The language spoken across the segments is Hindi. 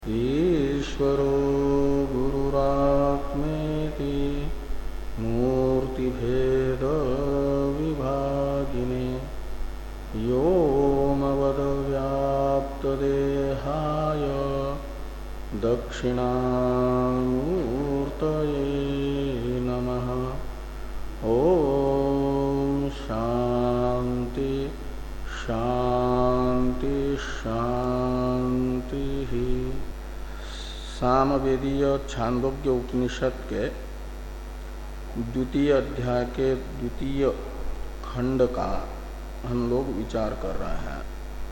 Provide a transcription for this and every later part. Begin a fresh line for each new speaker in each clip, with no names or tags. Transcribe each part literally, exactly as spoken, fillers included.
ईश्वरो गुरुरात्मेति मूर्तिभेद विभागिने व्योमवद्व्याप्तदेहाय दक्षिणामूर्तये नमः। ओम शांति शांति शांति। सामवेदीय छांदोग्य उपनिषद के द्वितीय अध्याय के द्वितीय खंड का हम लोग विचार कर रहे हैं।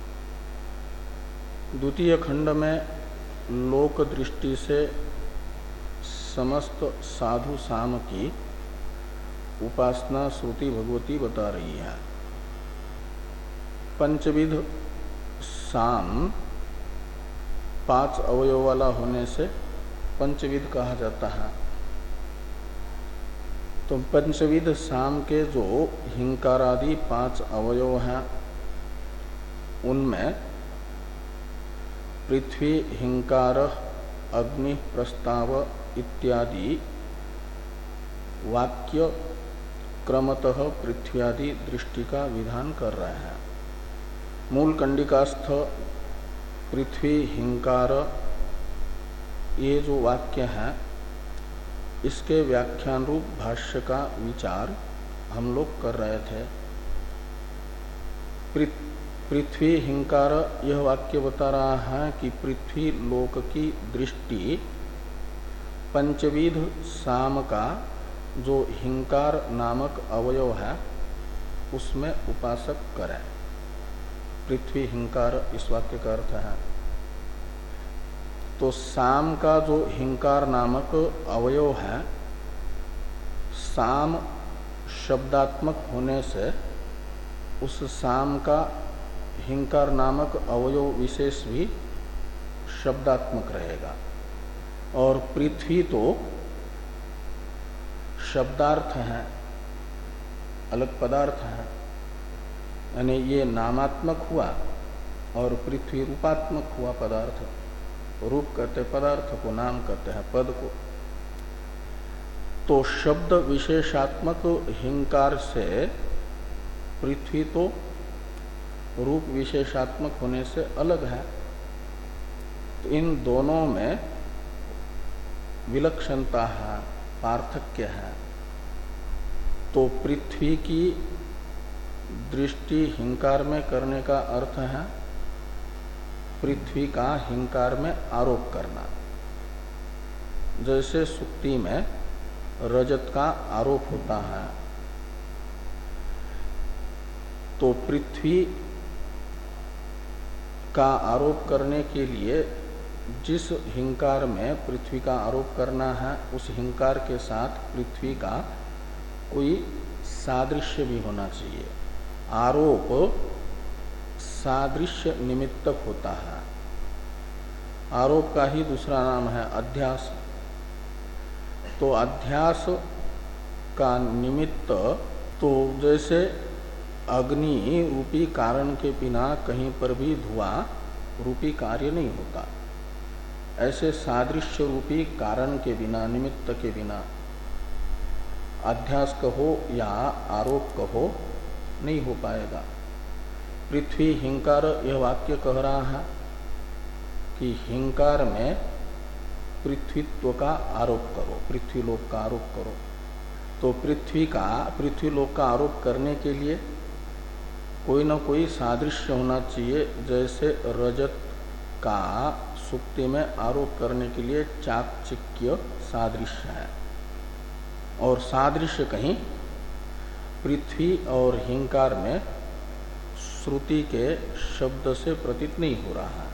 द्वितीय खंड में लोक दृष्टि से समस्त साधु साम की उपासना श्रुति भगवती बता रही है। पंचविध साम पांच अवयव वाला होने से पंचविध कहा जाता है। तो पंचविध साम के जो हिंकारादि पांच अवयव हैं उनमें पृथ्वी, हिंकार, अग्नि, प्रस्ताव इत्यादि वाक्य क्रमतः पृथ्व्यादि दृष्टि का विधान कर रहे हैं। मूल कंडिकास्थ पृथ्वी, हिंकार ये जो वाक्य हैं इसके व्याख्यान रूप भाष्य का विचार हम लोग कर रहे थे। पृथ्वी, हिंकार यह वाक्य बता रहा है कि पृथ्वी लोक की दृष्टि पंचविध साम का जो हिंकार नामक अवयव है उसमें उपासक करे। पृथ्वी हिंकार इस वाक्य का अर्थ है। तो साम का जो हिंकार नामक अवयव है, साम शब्दात्मक होने से उस साम का हिंकार नामक अवयव विशेष भी शब्दात्मक रहेगा। और पृथ्वी तो शब्दार्थ है, अलग पदार्थ है, यानी ये नामात्मक हुआ और पृथ्वी रूपात्मक हुआ पदार्थ। रूप कहते पदार्थ को, नाम कहते हैं पद को। तो शब्द विशेषात्मक हिंकार से पृथ्वी तो रूप विशेषात्मक होने से अलग है। तो इन दोनों में विलक्षणता है, पार्थक्य है। तो पृथ्वी की दृष्टि हिंकार में करने का अर्थ है पृथ्वी का हिंकार में आरोप करना। जैसे सुक्ति में रजत का आरोप होता है, तो पृथ्वी का आरोप करने के लिए जिस हिंकार में पृथ्वी का आरोप करना है उस हिंकार के साथ पृथ्वी का कोई सादृश्य भी होना चाहिए। आरोप सादृश्य निमित्तक होता है। आरोप का ही दूसरा नाम है अध्यास। तो अध्यास का निमित्त, तो जैसे अग्नि रूपी कारण के बिना कहीं पर भी धुआं रूपी कार्य नहीं होता, ऐसे सादृश्य रूपी कारण के बिना, निमित्त के बिना अध्यास कहो या आरोप कहो नहीं हो पाएगा। पृथ्वी हिंकार यह वाक्य कह रहा है कि हिंकार में पृथ्वीत्व का आरोप करो, पृथ्वी लोक का आरोप करो। तो पृथ्वी का पृथ्वी लोक का आरोप करने के लिए कोई ना कोई सादृश्य होना चाहिए। जैसे रजत का सुक्ति में आरोप करने के लिए चाकचिक्य सादृश्य है, और सादृश्य कहीं पृथ्वी और हिंकार में श्रुति के शब्द से प्रतीत नहीं हो रहा है,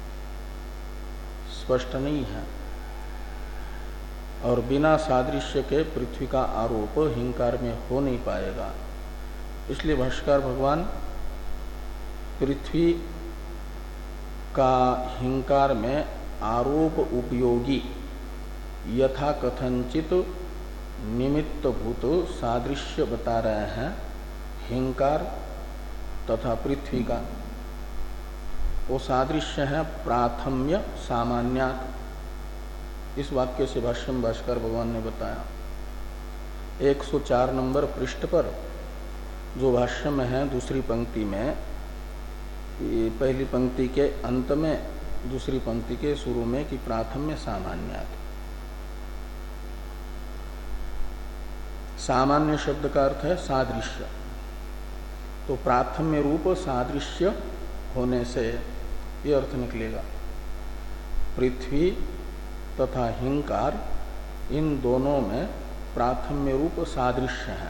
स्पष्ट नहीं है। और बिना सादृश्य के पृथ्वी का आरोप हिंकार में हो नहीं पाएगा। इसलिए भाष्यकार भगवान पृथ्वी का हिंकार में आरोप उपयोगी यथा कथनचित निमित्तभूत सादृश्य बता रहे हैं हिंकार तथा पृथ्वी का। वो सादृश्य है प्राथम्य सामान्यात। इस वाक्य से भाष्य में भाष्कर भगवान ने बताया। एक सौ चार नंबर पृष्ठ पर जो भाष्य में है दूसरी पंक्ति में, ये पहली पंक्ति के अंत में दूसरी पंक्ति के शुरू में कि प्राथम्य सामान्यात। सामान्य शब्द का अर्थ है सादृश्य, तो प्राथम्य रूप सादृश्य होने से ये अर्थ निकलेगा पृथ्वी तथा हिंकार इन दोनों में प्राथम्य रूप सादृश्य है।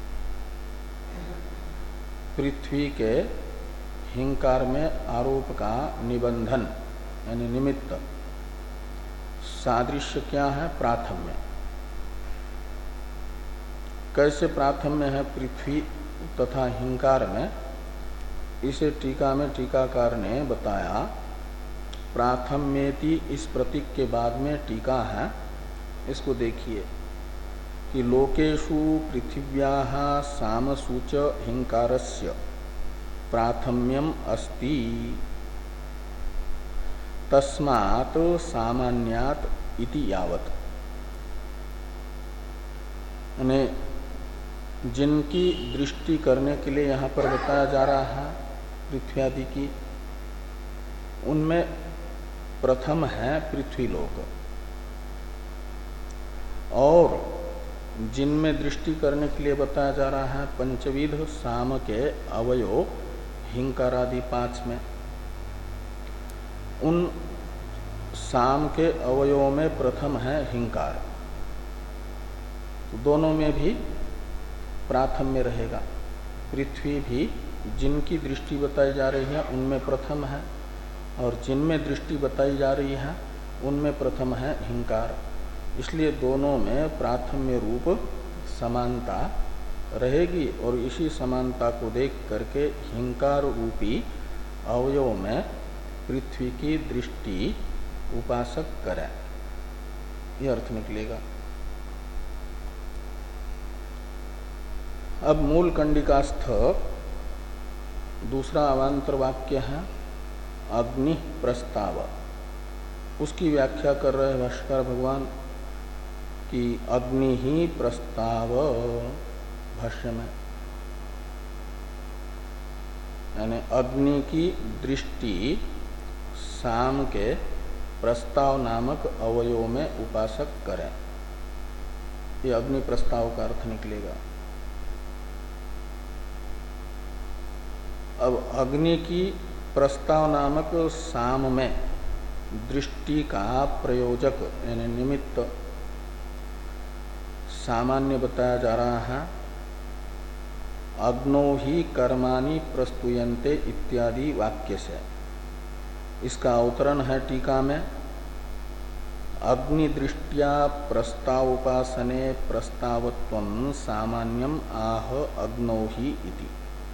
पृथ्वी के हिंकार में आरोप का निबंधन यानी निमित्त सादृश्य क्या है? प्राथम्य। कैसे प्राथम्य है पृथ्वी तथा हिंकार में? इसे टीका में टीकाकार ने बताया। प्राथम्येति इस प्रतीक के बाद में टीका है, इसको देखिए कि लोकेषु पृथिव्याः सामसूच हिंकारस्य प्राथम्यम अस्ति तस्मात् सामान्यात् इति यावत्। यानी जिनकी दृष्टि करने के लिए यहाँ पर बताया जा रहा है पृथ्वी आदि की, उनमें प्रथम है पृथ्वीलोक, और जिनमें दृष्टि करने के लिए बताया जा रहा है पंचविध साम के अवयव हिंकारादि पांच में, उन साम के अवयवों में प्रथम है हिंकार। तो दोनों में भी प्राथम्य रहेगा। पृथ्वी भी जिनकी दृष्टि बताई जा रही है उनमें प्रथम है, और जिनमें दृष्टि बताई जा रही है उनमें प्रथम है हिंकार। इसलिए दोनों में प्राथम्य रूप समानता रहेगी, और इसी समानता को देख करके हिंकार रूपी अवयव में पृथ्वी की दृष्टि उपासक करे, यह अर्थ निकलेगा। अब मूल कंडिकास्थ दूसरा अवान्तर वाक्य है अग्नि प्रस्ताव। उसकी व्याख्या कर रहे भाष्कर भगवान कि अग्नि ही प्रस्ताव भाष्य में, यानी अग्नि की दृष्टि साम के प्रस्ताव नामक अवयव में उपासक करें, ये अग्नि प्रस्ताव का अर्थ निकलेगा। अब अग्नि की प्रस्ताव नामक साम में दृष्टि का प्रयोजक यानी निमित्त सामान्य बताया जा रहा है। अग्नो ही कर्माणि प्रस्तुयन्ते इत्यादि वाक्य से। इसका अवतरण है टीका में, अग्नि दृष्टिया प्रस्तावोपासने प्रस्तावत्वं सामान्यम आह अग्नो ही इति।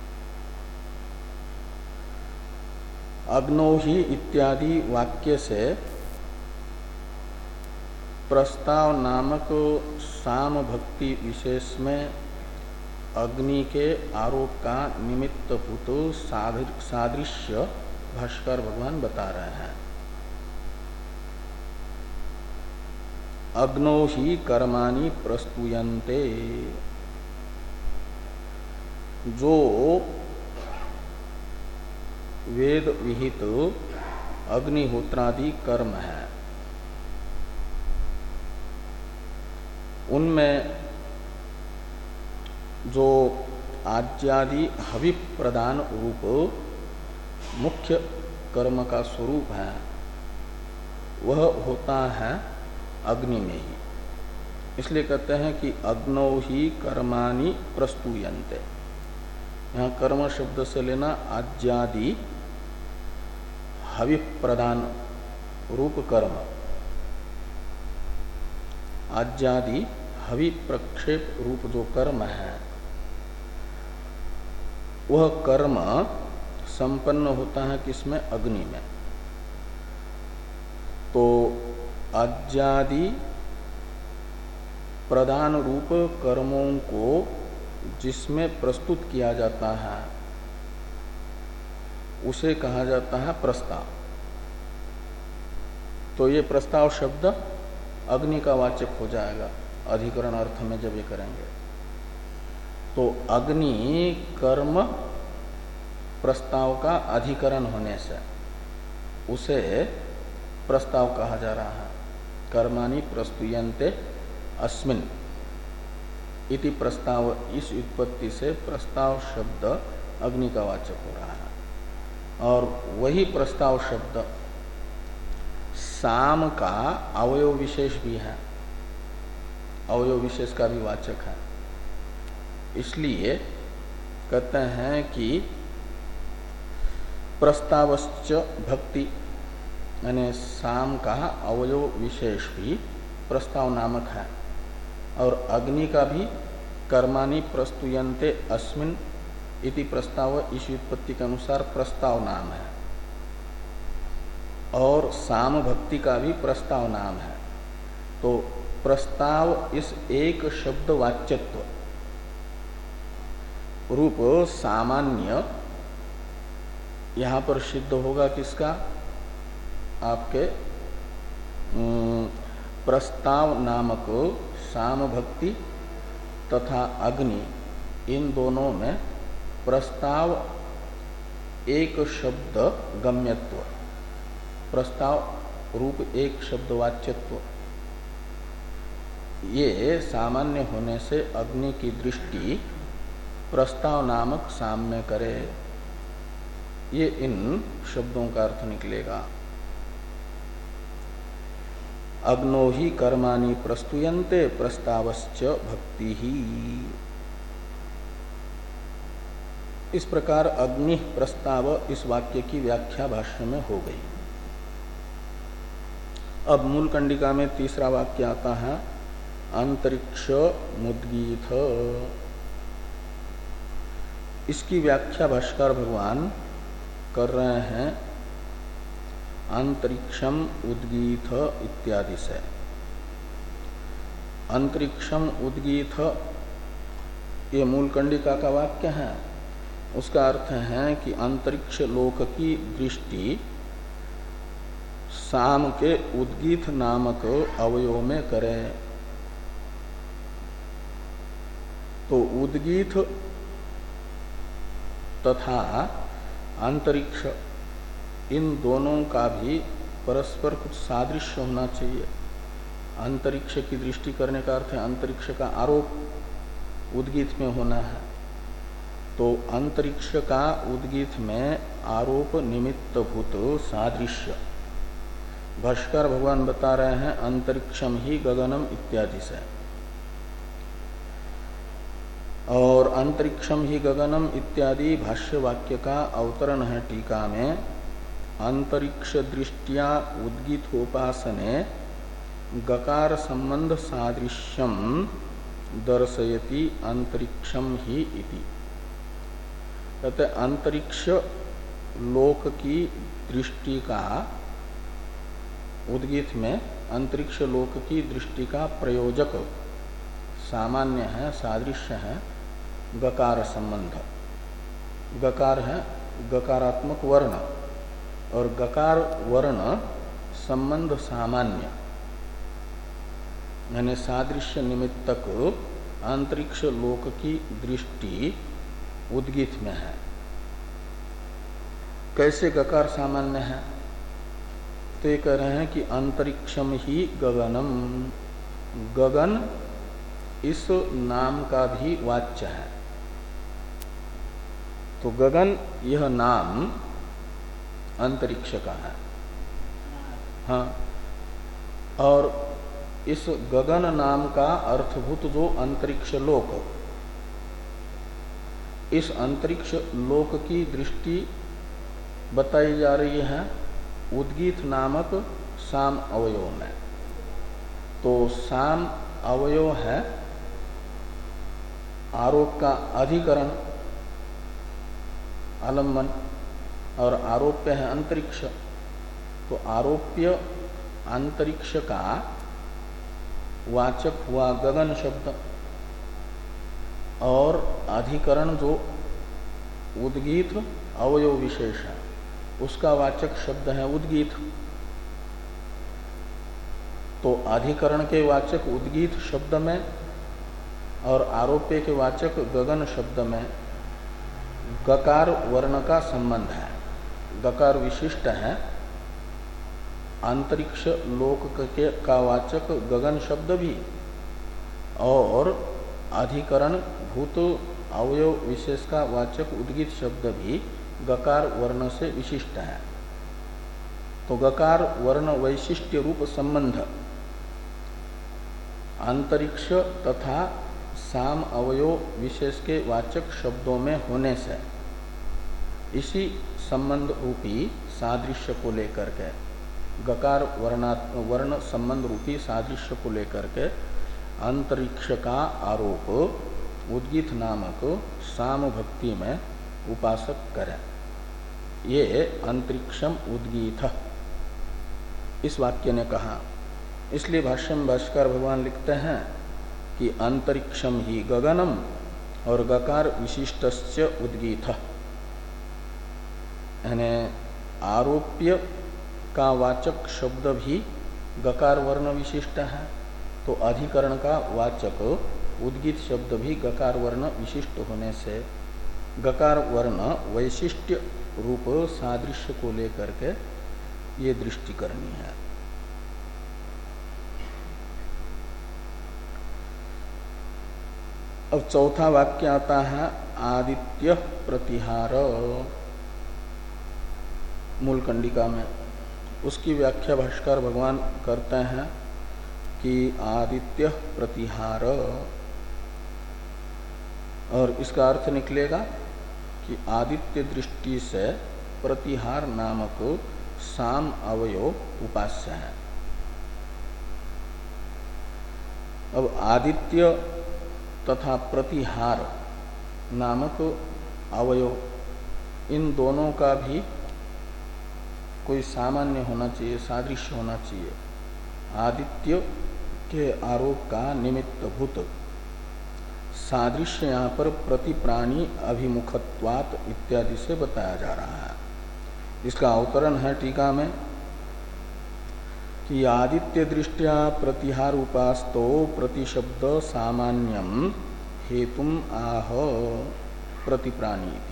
अग्नो ही इत्यादि वाक्य से प्रस्ताव नामक साम भक्ति विशेष में अग्नि के आरोप का निमित्त भूत सादृश्य भाष्कर भगवान बता रहे हैं। अग्नो ही कर्माणि प्रस्तुयन्ते, जो वेद विहित अग्निहोत्रादि कर्म है उनमें जो आज्यादि हवि प्रदान रूप मुख्य कर्म का स्वरूप है वह होता है अग्नि में ही। इसलिए कहते हैं कि अग्नौ ही कर्माणि प्रस्तुयन्ते। यहाँ कर्म शब्द से लेना आज्यादि हवि प्रदान रूप कर्म, आज्यादि हवि प्रक्षेप रूप जो कर्म है वह कर्म संपन्न होता है किसमें? अग्नि में। तो आज्यादि प्रदान रूप कर्मों को जिसमें प्रस्तुत किया जाता है उसे कहा जाता है प्रस्ताव। तो ये प्रस्ताव शब्द अग्नि का वाचक हो जाएगा अधिकरण अर्थ में जब ये करेंगे। तो अग्नि कर्म प्रस्ताव का अधिकरण होने से उसे प्रस्ताव कहा जा रहा है। कर्माणि प्रस्तुयन्ते अस्मिन् इति प्रस्ताव, इस उत्पत्ति से प्रस्ताव शब्द अग्नि का वाचक हो रहा है। और वही प्रस्ताव शब्द साम का अवयव विशेष भी है, अवयव विशेष का भी वाचक है। इसलिए कहते हैं कि प्रस्तावश्च भक्ति, यानी साम का अवयव विशेष भी प्रस्ताव नामक है। और अग्नि का भी कर्माणि प्रस्तुयन्ते अस्मिन् इति प्रस्ताव इस उत्पत्ति के अनुसार प्रस्ताव नाम है। और साम भक्ति का भी प्रस्ताव नाम है। तो प्रस्ताव इस एक शब्द वाच्यत्व रूप सामान्य यहाँ पर सिद्ध होगा किसका? आपके प्रस्ताव नामक साम भक्ति तथा अग्नि, इन दोनों में प्रस्ताव एक शब्द गम्यत्व, प्रस्ताव रूप एक शब्द वाच्यत्व, ये सामान्य होने से अग्नि की दृष्टि प्रस्ताव नामक साम में करे, ये इन शब्दों का अर्थ निकलेगा। अग्नो ही कर्माणि प्रस्तुयन्ते प्रस्तावश्च भक्ति ही। इस प्रकार अग्नि प्रस्ताव इस वाक्य की व्याख्या भाष्य में हो गई। अब मूल कंडिका में तीसरा वाक्य आता है अंतरिक्ष मुद्गीथ। इसकी व्याख्या भाष्कर भगवान कर रहे हैं अंतरिक्षम उद्गीथ इत्यादि से। अंतरिक्षम उद्गीथ ये मूल कंडिका का वाक्य है। उसका अर्थ है कि अंतरिक्ष लोक की दृष्टि साम के उद्गीथ नामक अवयव में करें। तो उद्गीथ तथा अंतरिक्ष, इन दोनों का भी परस्पर कुछ सादृश्य होना चाहिए। अंतरिक्ष की दृष्टि करने का अर्थ है अंतरिक्ष का आरोप उद्गीत में होना है। तो अंतरिक्ष का उद्गीत में आरोप निमित्त भूत सादृश्य भाष्कर भगवान बता रहे हैं अंतरिक्षम ही गगनम इत्यादि से। और अंतरिक्षम ही गगनम इत्यादि भाष्य वाक्य का अवतरण है टीका में। अंतरिक्ष दृष्टिया उद्गीथोपासने गकार संबंध सादृश्यम दर्शयति अंतरिक्षम ही इति। कहते अंतरिक्ष लोक की दृष्टि का उद्गीत में अंतरिक्ष लोक की दृष्टि का प्रयोजक सामान्य है, सादृश्य है गकार संबंध। गकार है गकारात्मक वर्ण और गकार वर्ण संबंध सामान्य, यानी सादृश्य निमित्तक अंतरिक्ष लोक की दृष्टि उद्गीत में है। कैसे गकार सामान्य है? तो ये कह रहे हैं कि अंतरिक्षम ही गगनम, गगन इस नाम का भी वाच्य है। तो गगन यह नाम अंतरिक्ष का है। हाँ, और इस गगन नाम का अर्थभूत जो अंतरिक्ष लोक, इस अंतरिक्ष लोक की दृष्टि बताई जा रही है उद्गीत नामक साम अवयव में। तो साम अवयव है आरोप का अधिकरण आलम्बन और आरोप्य है अंतरिक्ष। तो आरोप्य अंतरिक्ष का वाचक हुआ गगन शब्द और अधिकरण जो उद्गीत अवयव विशेष है उसका वाचक शब्द है उद्गीत। तो अधिकरण के वाचक उद्गीत शब्द में और आरोप्य के वाचक गगन शब्द में गकार वर्ण का संबंध है। गकार विशिष्ट है। अंतरिक्ष लोक के का वाचक गगन शब्द भी और अधिकरण भूत अवयव विशेष का वाचक उद्गीत शब्द भी गकार वर्ण से विशिष्ट है। तो गकार वर्ण वैशिष्ट्य रूप संबंध अंतरिक्ष तथा साम अवयव विशेष के वाचक शब्दों में होने से इसी संबंध रूपी सादृश्य को लेकर के गकार वर्णा वर्ण संबंध रूपी सादृश्य को लेकर के अंतरिक्ष का आरोप उद्गीत नामक साम भक्ति में उपासक करे। ये अंतरिक्षम उद्गीत इस वाक्य ने कहा। इसलिए भाष्य में भाष्कर भगवान लिखते हैं कि अंतरिक्षम ही गगनम और गकार विशिष्टस्य उद्गीत, यानी आरोप्य का वाचक शब्द भी गकार वर्ण विशिष्ट है, तो अधिकरण का वाचक उद्गीत शब्द भी गकार वर्ण विशिष्ट होने से गकार वर्ण वैशिष्ट्य रूप सादृश्य को लेकर के ये दृष्टि करनी है। अब चौथा वाक्य आता है आदित्य प्रतिहार मूल कंडिका में। उसकी व्याख्या भाष्कर भगवान करते हैं कि आदित्य प्रतिहार, और इसका अर्थ निकलेगा कि आदित्य दृष्टि से प्रतिहार नामक साम अवयव उपास्य है। अब आदित्य तथा प्रतिहार नामक अवयव इन दोनों का भी कोई सामान्य होना चाहिए, सादृश्य होना चाहिए। आदित्य के आरोप का निमित्त भूत सादृश्य यहाँ पर प्रतिप्राणी अभिमुखत्वात् इत्यादि से बताया जा रहा है। इसका अवतरण है टीका में कि आदित्य दृष्टिया प्रतिहार उपास्तो प्रतिशब्द सामान्यम हेतुम आह प्रतिप्राणीति।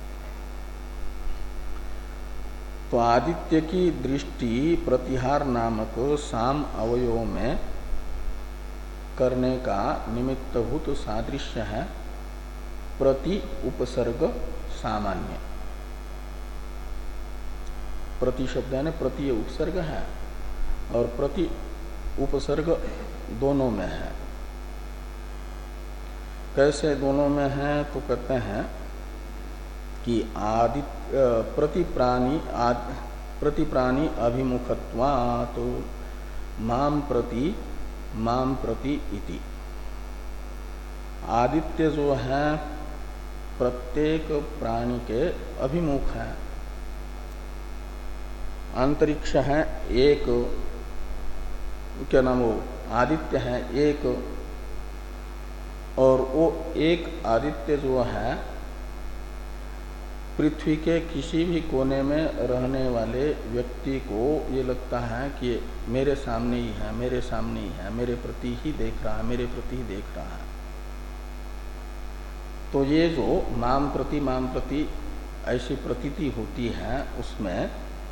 तो आदित्य की दृष्टि प्रतिहार नामक साम अवयव में करने का निमित्तभूत सादृश्य है प्रति उपसर्ग सामान्य। प्रति शब्द यानी प्रति उपसर्ग है और प्रति उपसर्ग दोनों में है। कैसे दोनों में है? तो कहते हैं कि आदित्य प्रतिप्राणी आद प्रतिप्राणी अभिमुखत्वात् तो माम प्रति माम प्रति इति। आदित्य जो है प्रत्येक प्राणी के अभिमुख है। अंतरिक्ष है एक, क्या नाम वो आदित्य है एक, और वो एक आदित्य जो है पृथ्वी के किसी भी कोने में रहने वाले व्यक्ति को ये लगता है कि मेरे सामने ही है, मेरे सामने ही है, मेरे प्रति ही देख रहा है, मेरे प्रति ही देख रहा है। तो ये जो माम प्रति माम प्रति ऐसी प्रतीति होती है उसमें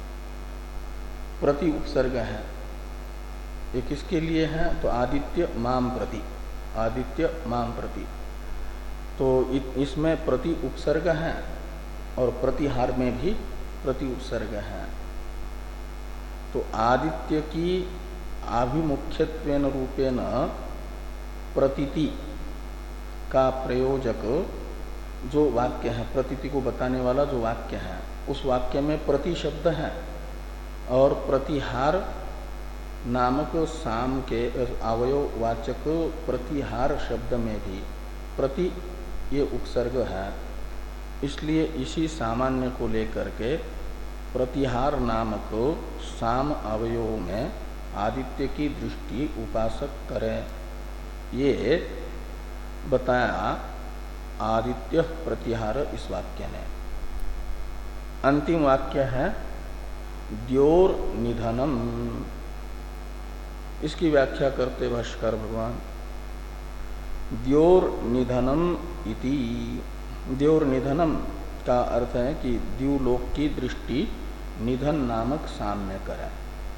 प्रति उपसर्ग है। ये किसके लिए है? तो आदित्य माम प्रति, आदित्य माम प्रति। तो इसमें प्रति उपसर्ग है और प्रतिहार में भी प्रति उपसर्ग है। तो आदित्य की आभिमुख्यत्वेन रूपेण प्रतीति का प्रयोजक जो वाक्य है, प्रतीति को बताने वाला जो वाक्य है, उस वाक्य में प्रति शब्द है और प्रतिहार नामक साम के अवयव वाचक प्रतिहार शब्द में भी प्रति ये उपसर्ग है। इसलिए इसी सामान्य को लेकर के प्रतिहार नामक साम अवयव में आदित्य की दृष्टि उपासक करें, ये बताया आदित्य प्रतिहार इस वाक्य ने। अंतिम वाक्य है द्योर निधनम। इसकी व्याख्या करते भाष्कर भगवान, द्योर निधनम इति। द्योर निधनम का अर्थ है कि द्युलोक की दृष्टि निधन नामक साम्य करे।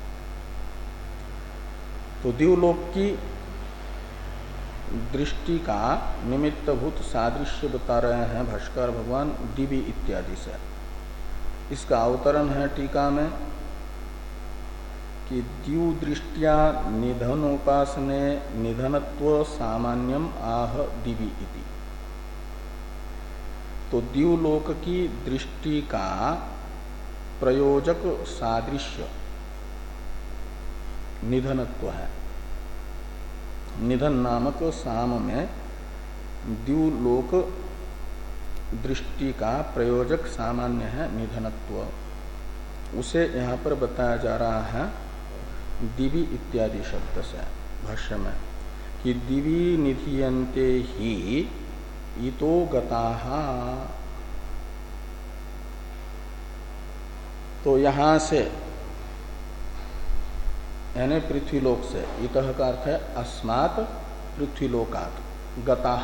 तो द्युलोक की दृष्टि का निमित्तभूत सादृश्य बता रहे हैं भाष्कर भगवान दिवि इत्यादि से। इसका अवतरण है टीका में कि द्यु दृष्टिया निधनोपासने निधनत्व सामान्यम आह दिवि इति। तो द्युलोक की दृष्टि का प्रयोजक सादृश्य निधनत्व है। निधन नामक साम में द्युलोक दृष्टि का प्रयोजक सामान्य है निधनत्व। उसे यहाँ पर बताया जा रहा है दिवि इत्यादि शब्द से भाष्य में कि दिवि निधीयन्ते ही इतो गताः। तो यहाँ से यानी पृथ्वीलोक से, इतः का अर्थ है अस्मात् पृथ्वीलोकात्, गताः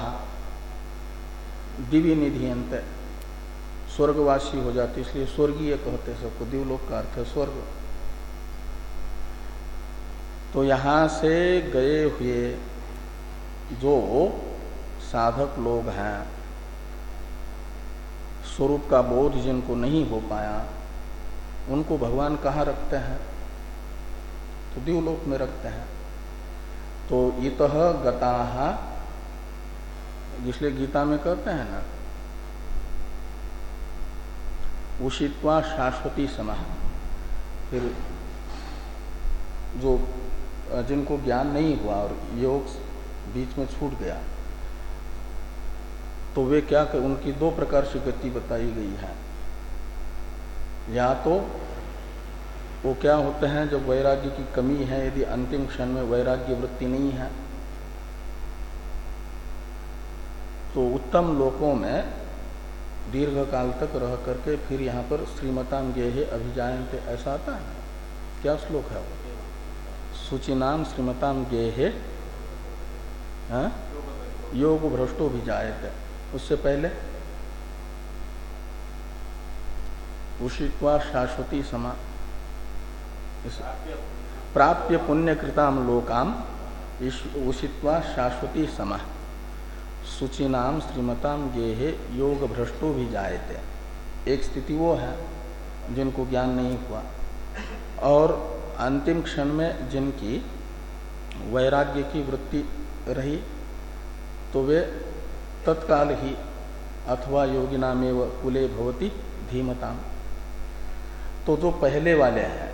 दिवि निधीयन्ते, स्वर्गवासी हो जाते इसलिए स्वर्गीय कहते सबको। दिवलोक का अर्थ है स्वर्ग। तो यहाँ से गए हुए जो साधक लोग हैं, स्वरूप का बोध जिनको नहीं हो पाया, उनको भगवान कहाँ रखते हैं? तो द्युलोक में रखते हैं। तो इतः गताः, जिसलिए गीता में कहते हैं ना, उषित्वा शाश्वती समः। फिर जो जिनको ज्ञान नहीं हुआ और योग बीच में छूट गया, तो वे क्या कर, उनकी दो प्रकार से गति बताई गई है। या तो वो क्या होते हैं, जब वैराग्य की कमी है, यदि अंतिम क्षण में वैराग्य वृत्ति नहीं है, तो उत्तम लोकों में दीर्घ काल तक रह करके फिर यहाँ पर श्रीमताम गेहे अभिजायन्ते, ऐसा आता है। क्या श्लोक है वो? शुचिनाम श्रीमताम गेहे योग भ्रष्टो भी जायते। उससे पहले उषित्वा शाश्वती समा, प्राप्य पुण्य कृताम लोकाम उषित्वा शाश्वती समा शुचिनाम श्रीमताम गेहे योग भ्रष्टो भी जायते। एक स्थिति वो है जिनको ज्ञान नहीं हुआ, और अंतिम क्षण में जिनकी वैराग्य की वृत्ति रही, तो वे तत्काल ही अथवा योगिनामेव कुले भवति धीमताम। तो जो पहले वाले हैं,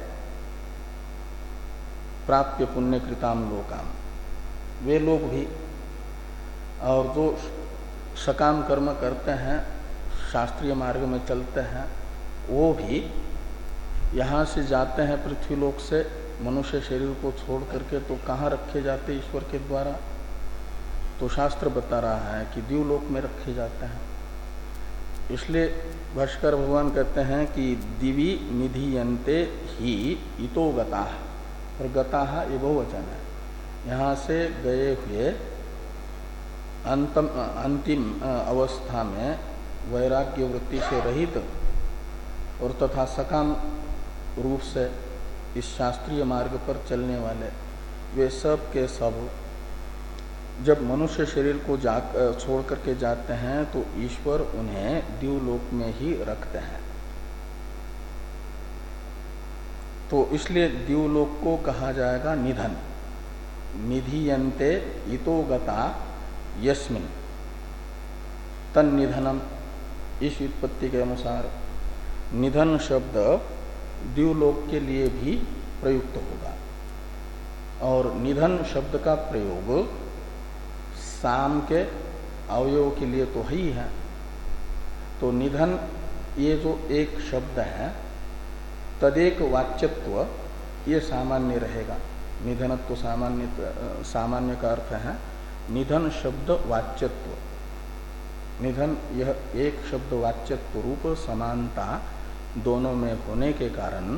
प्राप्य पुण्य कृताम लोकाम, वे लोग भी, और जो सकाम कर्म करते हैं, शास्त्रीय मार्ग में चलते हैं, वो भी यहाँ से जाते हैं पृथ्वीलोक से मनुष्य शरीर को छोड़ करके, तो कहाँ रखे जाते ईश्वर के द्वारा? तो शास्त्र बता रहा है कि द्युलोक में रखे जाते हैं। इसलिए भाष्कर भगवान कहते हैं कि दिवि निधीयन्ते ही इतो गताः, और गताः ये बहुवचन है। यहाँ से गए हुए अंतम अंतिम अवस्था में वैराग्य वृत्ति से रहित और तथा सकाम रूप से इस शास्त्रीय मार्ग पर चलने वाले, वे सब के सब जब मनुष्य शरीर को जा छोड़ करके जाते हैं, तो ईश्वर उन्हें द्युलोक में ही रखते हैं। तो इसलिए द्युलोक को कहा जाएगा निधन। निधीयन्ते इतो गता यस्मिन् तन निधनम। इस व्युत्पत्ति के अनुसार निधन शब्द द्युलोक के लिए भी प्रयुक्त होगा, और निधन शब्द का प्रयोग साम के अवयव के लिए तो है ही है। तो निधन ये जो एक शब्द है, तदेक वाच्यत्व ये सामान्य रहेगा। निधनत्व सामान्य, सामान्य का अर्थ है निधन शब्द वाच्यत्व। निधन यह एक शब्द वाच्यत्व रूप समानता दोनों में होने के कारण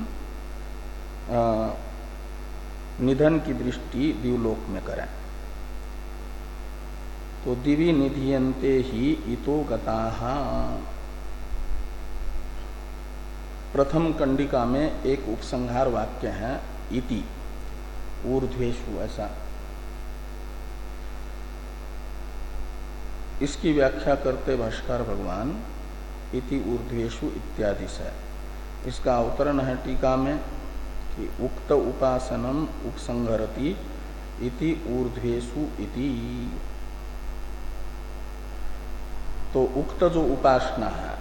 निधन की दृष्टि दिवलोक में करें। तो दिवि निधीयन्ते ही इतो गताः, प्रथम कंडिका में एक उपसंहार वाक्य है इति ऊर्ध्वेषु, ऐसा। इसकी व्याख्या करते भाष्कर भगवान इति ऊर्ध्वेषु इत्यादि से। इसका अवतरण है टीका में कि उक्त उपासनम उपसंहरति इति ऊर्ध्वेषु इति। तो उक्त जो उपासना है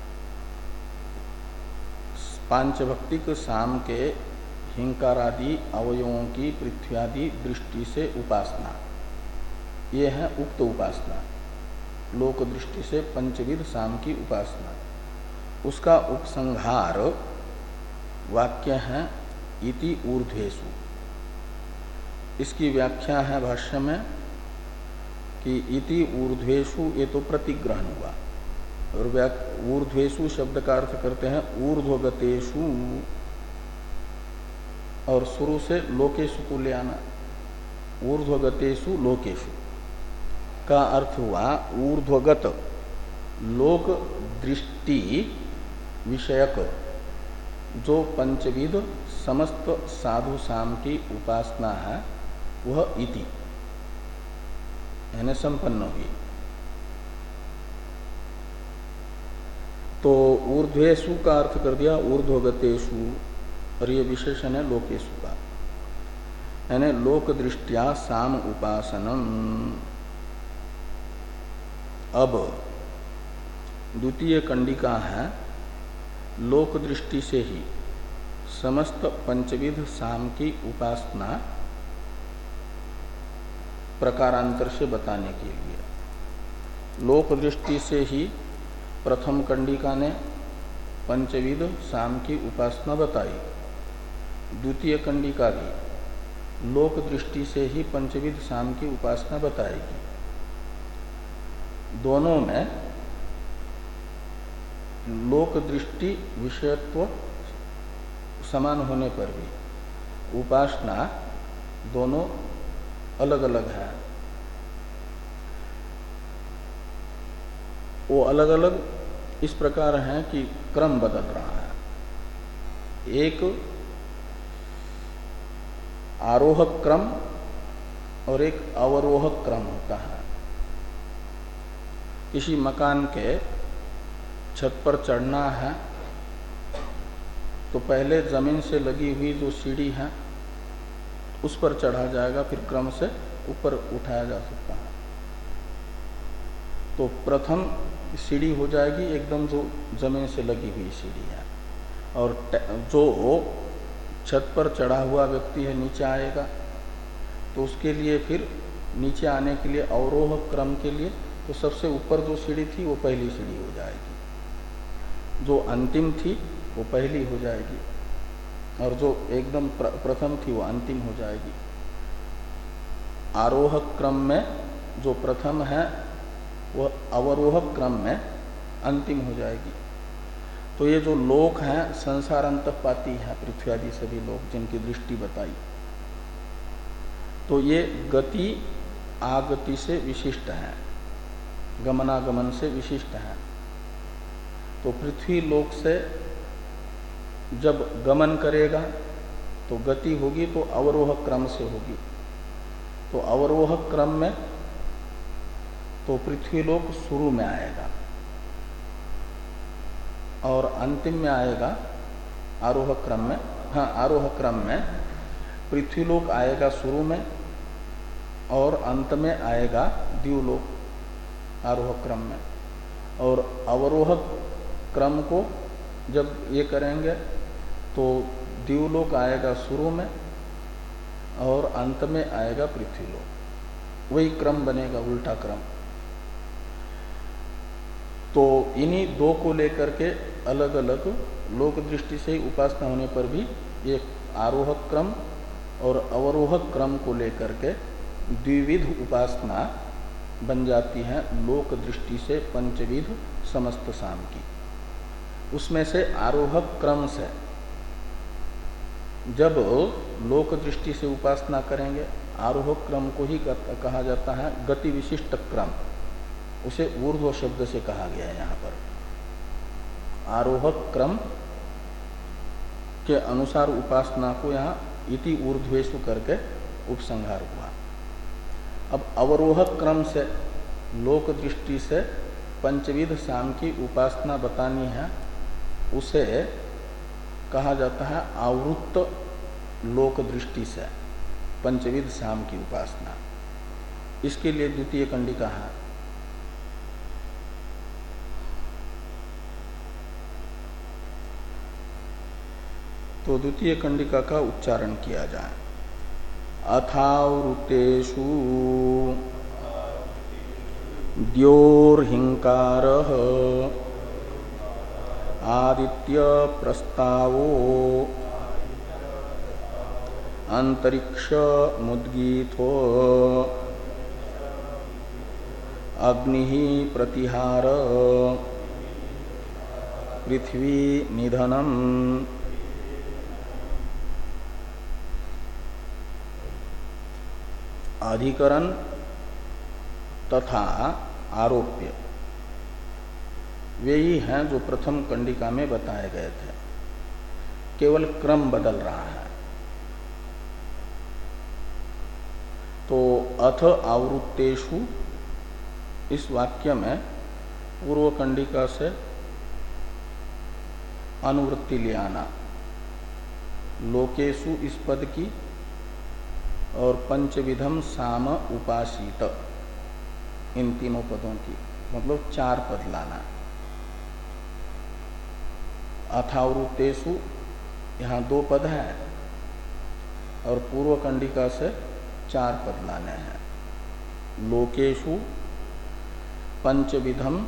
पांचभक्तिक साम के हिंकारादि अवयवों की पृथ्व्यादि दृष्टि से उपासना, ये है उक्त उपासना। लोक दृष्टि से पंचविध साम की उपासना, उसका उपसंहार वाक्य है इति ऊर्ध्वेषु। इसकी व्याख्या है भाष्य में कि इति ऊर्ध्वेषु, ये तो प्रतिग्रहण हुआ, और ऊर्ध्वेषु शब्द का अर्थ करते हैं ऊर्ध्वगतेषु, और शुरू से लोकेषु को ले आना। ऊर्ध्वगतेषु लोकेषु का अर्थ हुआ ऊर्ध्वगत लोक दृष्टि विषयक जो पंचविध समस्त साधु साम की उपासना है वह इति यानी संपन्न हुई। तो ऊर्ध्वेषु का अर्थ कर दिया ऊर्ध्वगतेषु, और ये विशेषण है लोकेषु का, यानी लोक दृष्टिया साम उपासनम। अब द्वितीय कंडिका है लोक दृष्टि से ही समस्त पंचविध साम की उपासना प्रकारांतर से बताने के लिए। लोक दृष्टि से ही प्रथम कंडिका ने पंचविध साम की उपासना बताई, द्वितीय कंडिका भी लोक दृष्टि से ही पंचविध साम की उपासना बताएगी। दोनों में लोक दृष्टि विषयत्व समान होने पर भी उपासना दोनों अलग अलग है। वो अलग अलग इस प्रकार है कि क्रम बदल रहा है। एक आरोहक क्रम और एक अवरोहक क्रम होता है। किसी मकान के छत पर चढ़ना है तो पहले जमीन से लगी हुई जो सीढ़ी है उस पर चढ़ा जाएगा, फिर क्रम से ऊपर उठाया जा सकता है। तो प्रथम सीढ़ी हो जाएगी एकदम जो जमीन से लगी हुई सीढ़ी है, और जो छत पर चढ़ा हुआ व्यक्ति है नीचे आएगा तो उसके लिए फिर नीचे आने के लिए अवरोह क्रम के लिए तो सबसे ऊपर जो सीढ़ी थी वो पहली सीढ़ी हो जाएगी, जो अंतिम थी वो पहली हो जाएगी, और जो एकदम प्र, प्रथम थी वो अंतिम हो जाएगी। आरोह क्रम में जो प्रथम है वह अवरोह क्रम में अंतिम हो जाएगी। तो ये जो लोक हैं संसार अंतपाती है, पृथ्वी आदि सभी लोग जिनकी दृष्टि बताई, तो ये गति आगति से विशिष्ट है, गमनागमन से विशिष्ट है। तो पृथ्वी लोक से जब गमन करेगा तो गति होगी तो अवरोह क्रम से होगी। तो अवरोह क्रम में तो पृथ्वी लोक शुरू में आएगा और अंतिम में आएगा आरोह क्रम में। हाँ, आरोह क्रम में पृथ्वी लोक आएगा शुरू में और अंत में आएगा द्युलोक आरोह क्रम में। और अवरोह क्रम को जब ये करेंगे तो द्युलोक आएगा शुरू में और अंत में आएगा पृथ्वीलोक, वही क्रम बनेगा, उल्टा क्रम। तो इन्हीं दो को लेकर के अलग अलग लोक दृष्टि से ही उपासना होने पर भी एक आरोह क्रम और अवरोह क्रम को लेकर के द्विविध उपासना बन जाती है लोक दृष्टि से पंचविध समस्त साम की। उसमें से आरोहक क्रम से जब लोक दृष्टि से उपासना करेंगे, आरोहक क्रम को ही कहा जाता है गति विशिष्ट क्रम, उसे ऊर्ध्व शब्द से कहा गया है। यहाँ पर आरोहक क्रम के अनुसार उपासना को यहाँ इति ऊर्ध्वेषु करके उपसंहार हुआ। अब अवरोहक क्रम से लोक दृष्टि से पंचविध साम की उपासना बतानी है, उसे कहा जाता है आवृत्त लोक दृष्टि से पंचविध साम की उपासना। इसके लिए द्वितीय कंडिका है। तो द्वितीय कंडिका का उच्चारण किया जाए। अथावृतेषु द्योर्हिंकारः आदित्य प्रस्तावो अंतरिक्ष मुद्गीतो अग्निः प्रतिहार पृथ्वी निधनम। अधिकरण तथा आरोप्य वे ही हैं जो प्रथम कंडिका में बताए गए थे, केवल क्रम बदल रहा है। तो अथ आवृत्तेषु इस वाक्य में पूर्व कंडिका से अनुवृत्ति ले आना, लोकेषु इस पद की और पंचविधम साम उपासित इन तीनों पदों की, मतलब चार पद लाना। अथावृत्तेषु यहाँ दो पद हैं और पूर्व कंडिका से चार पद लाने हैं। लोकेषु पंचविधम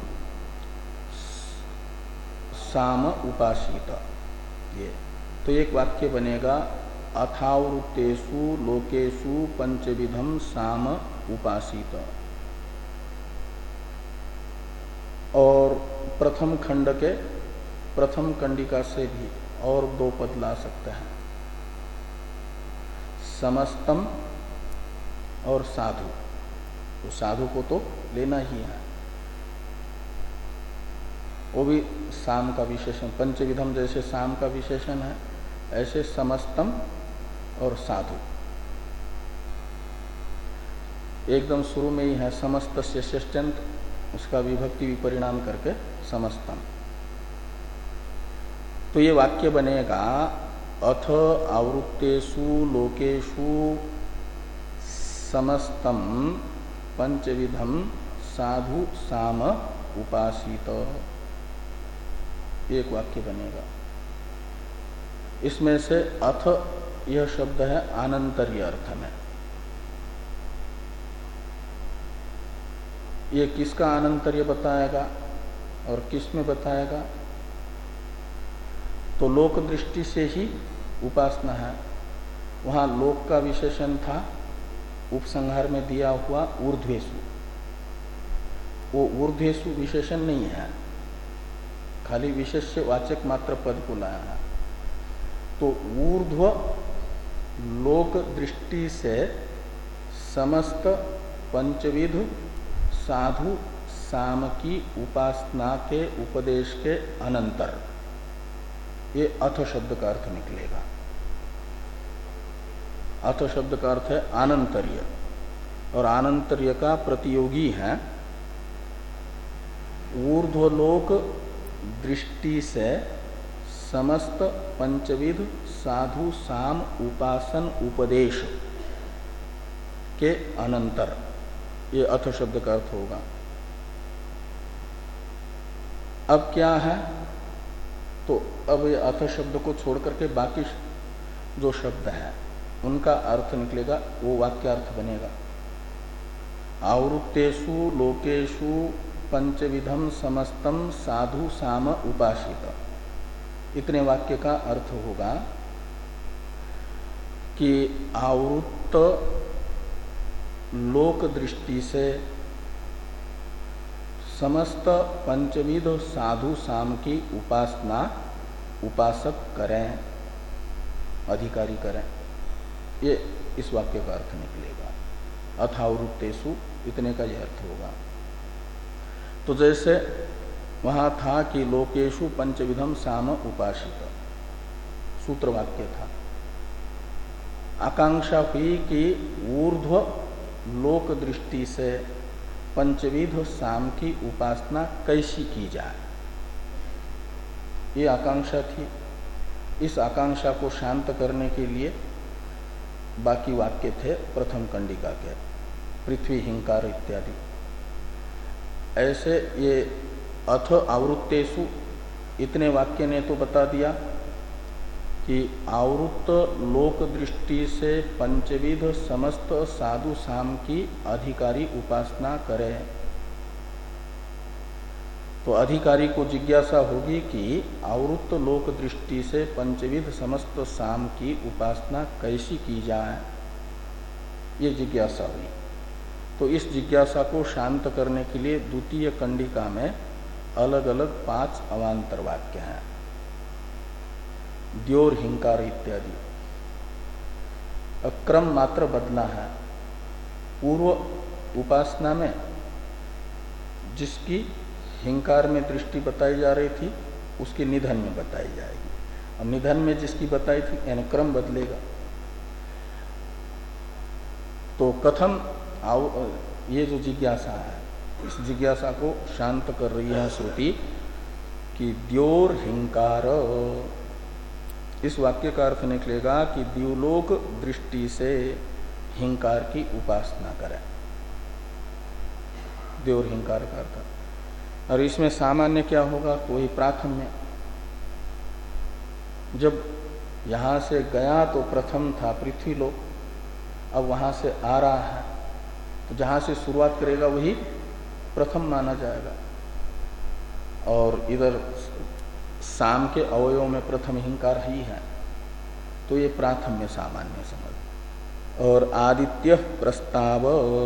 साम उपासित, ये तो एक वाक्य बनेगा। अथावृत्तेषु लोकेषु पंचविधम साम उपासित। और प्रथम खंड के प्रथम कंडिका से भी और दो पद ला सकते हैं, समस्तम और साधु। तो साधु को तो लेना ही है, वो भी साम का विशेषण, पंचविधम जैसे साम का विशेषण है, ऐसे समस्तम और साधु एकदम शुरू में ही है। समस्त से षष्ठ्यंत, उसका विभक्ति विपरिणाम करके समस्तम। तो ये वाक्य बनेगा अथ आवृत्तेषु लोकेषु समस्तम पंचविधम साधु साम उपासित, एक वाक्य बनेगा। इसमें से अथ यह शब्द है आनंतर्य अर्थ में। ये किसका आनंतर्य बताएगा और किस में बताएगा? तो लोक दृष्टि से ही उपासना है। वहाँ लोक का विशेषण था उपसंहार में दिया हुआ ऊर्ध्वेषु, वो ऊर्ध्वेषु विशेषण नहीं है, खाली विशेष्य वाचक मात्र पद को लाया है। तो ऊर्ध्व लोक दृष्टि से समस्त पंचविध साधु साम की उपासना के उपदेश के अनंतर ये अथ शब्द का अर्थ निकलेगा। अथ शब्द का अर्थ है आनंतर्य, और आनंतर्य का प्रतियोगी है ऊर्ध्वलोक दृष्टि से समस्त पंचविध साधु साम उपासन उपदेश के अनंतर, ये अथ शब्द का अर्थ होगा। अब क्या है? तो अब ये अथ शब्द को छोड़ करके बाकी जो शब्द है उनका अर्थ निकलेगा, वो वाक्यार्थ बनेगा। आवृत्तेषु लोकेषु पंचविधम समस्तम साधु साम उपासित, इतने वाक्य का अर्थ होगा कि आवृत्त लोक दृष्टि से समस्त पंचविध साधु साम की उपासना उपासक करें, अधिकारी करें, ये इस वाक्य का अर्थ निकलेगा। अथावृत्तेषु इतने का यह अर्थ होगा। तो जैसे वहां था कि लोकेशु पंचविधम साम उपासित, सूत्र वाक्य था। आकांक्षा हुई कि ऊर्ध्व लोक दृष्टि से पंचविध साम की उपासना कैसी की जाए, ये आकांक्षा थी। इस आकांक्षा को शांत करने के लिए बाकी वाक्य थे प्रथम कंडिका के, पृथ्वी हिंकार इत्यादि। ऐसे ये अथ आवृत्तेषु इतने वाक्य ने तो बता दिया कि आवृत्त लोक दृष्टि से पंचविध समस्त साधु साम की अधिकारी उपासना करे। तो अधिकारी को जिज्ञासा होगी कि आवृत्त लोक दृष्टि से पंचविध समस्त साम की उपासना कैसी की जाए, ये जिज्ञासा हुई। तो इस जिज्ञासा को शांत करने के लिए द्वितीय कंडिका में अलग अलग पांच अवान्तर वाक्य हैं, द्योर हिंकार इत्यादि। क्रम मात्र बदला है। पूर्व उपासना में जिसकी हिंकार में दृष्टि बताई जा रही थी उसकी निधन में बताई जाएगी, और निधन में जिसकी बताई थी यानी क्रम बदलेगा। तो कथम आव, ये जो जिज्ञासा है, इस जिज्ञासा को शांत कर रही है श्रुति कि द्योर हिंकार। इस वाक्य का अर्थ निकलेगा कि द्युलोक दृष्टि से हिंकार की उपासना करें, द्योर हिंकार का अर्थ। और इसमें सामान्य क्या होगा, कोई प्राथम्य। जब यहां से गया तो प्रथम था पृथ्वी लोक, अब वहां से आ रहा है तो जहां से शुरुआत करेगा वही प्रथम माना जाएगा। और इधर साम के अवयव में प्रथम हिंकार ही है, तो ये प्राथम्य सामान्य समझ। और आदित्य प्रस्ताव,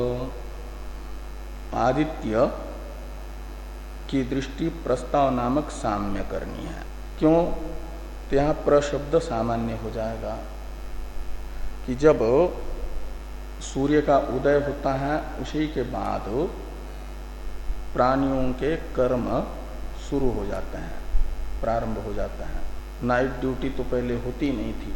आदित्य की दृष्टि प्रस्ताव नामक साम्य करनी है। क्यों? तो यहाँ प्रशब्द सामान्य हो जाएगा कि जब सूर्य का उदय होता है उसी के बाद प्राणियों के कर्म शुरू हो जाते हैं, प्रारंभ हो जाता है। नाइट ड्यूटी तो पहले होती नहीं थी,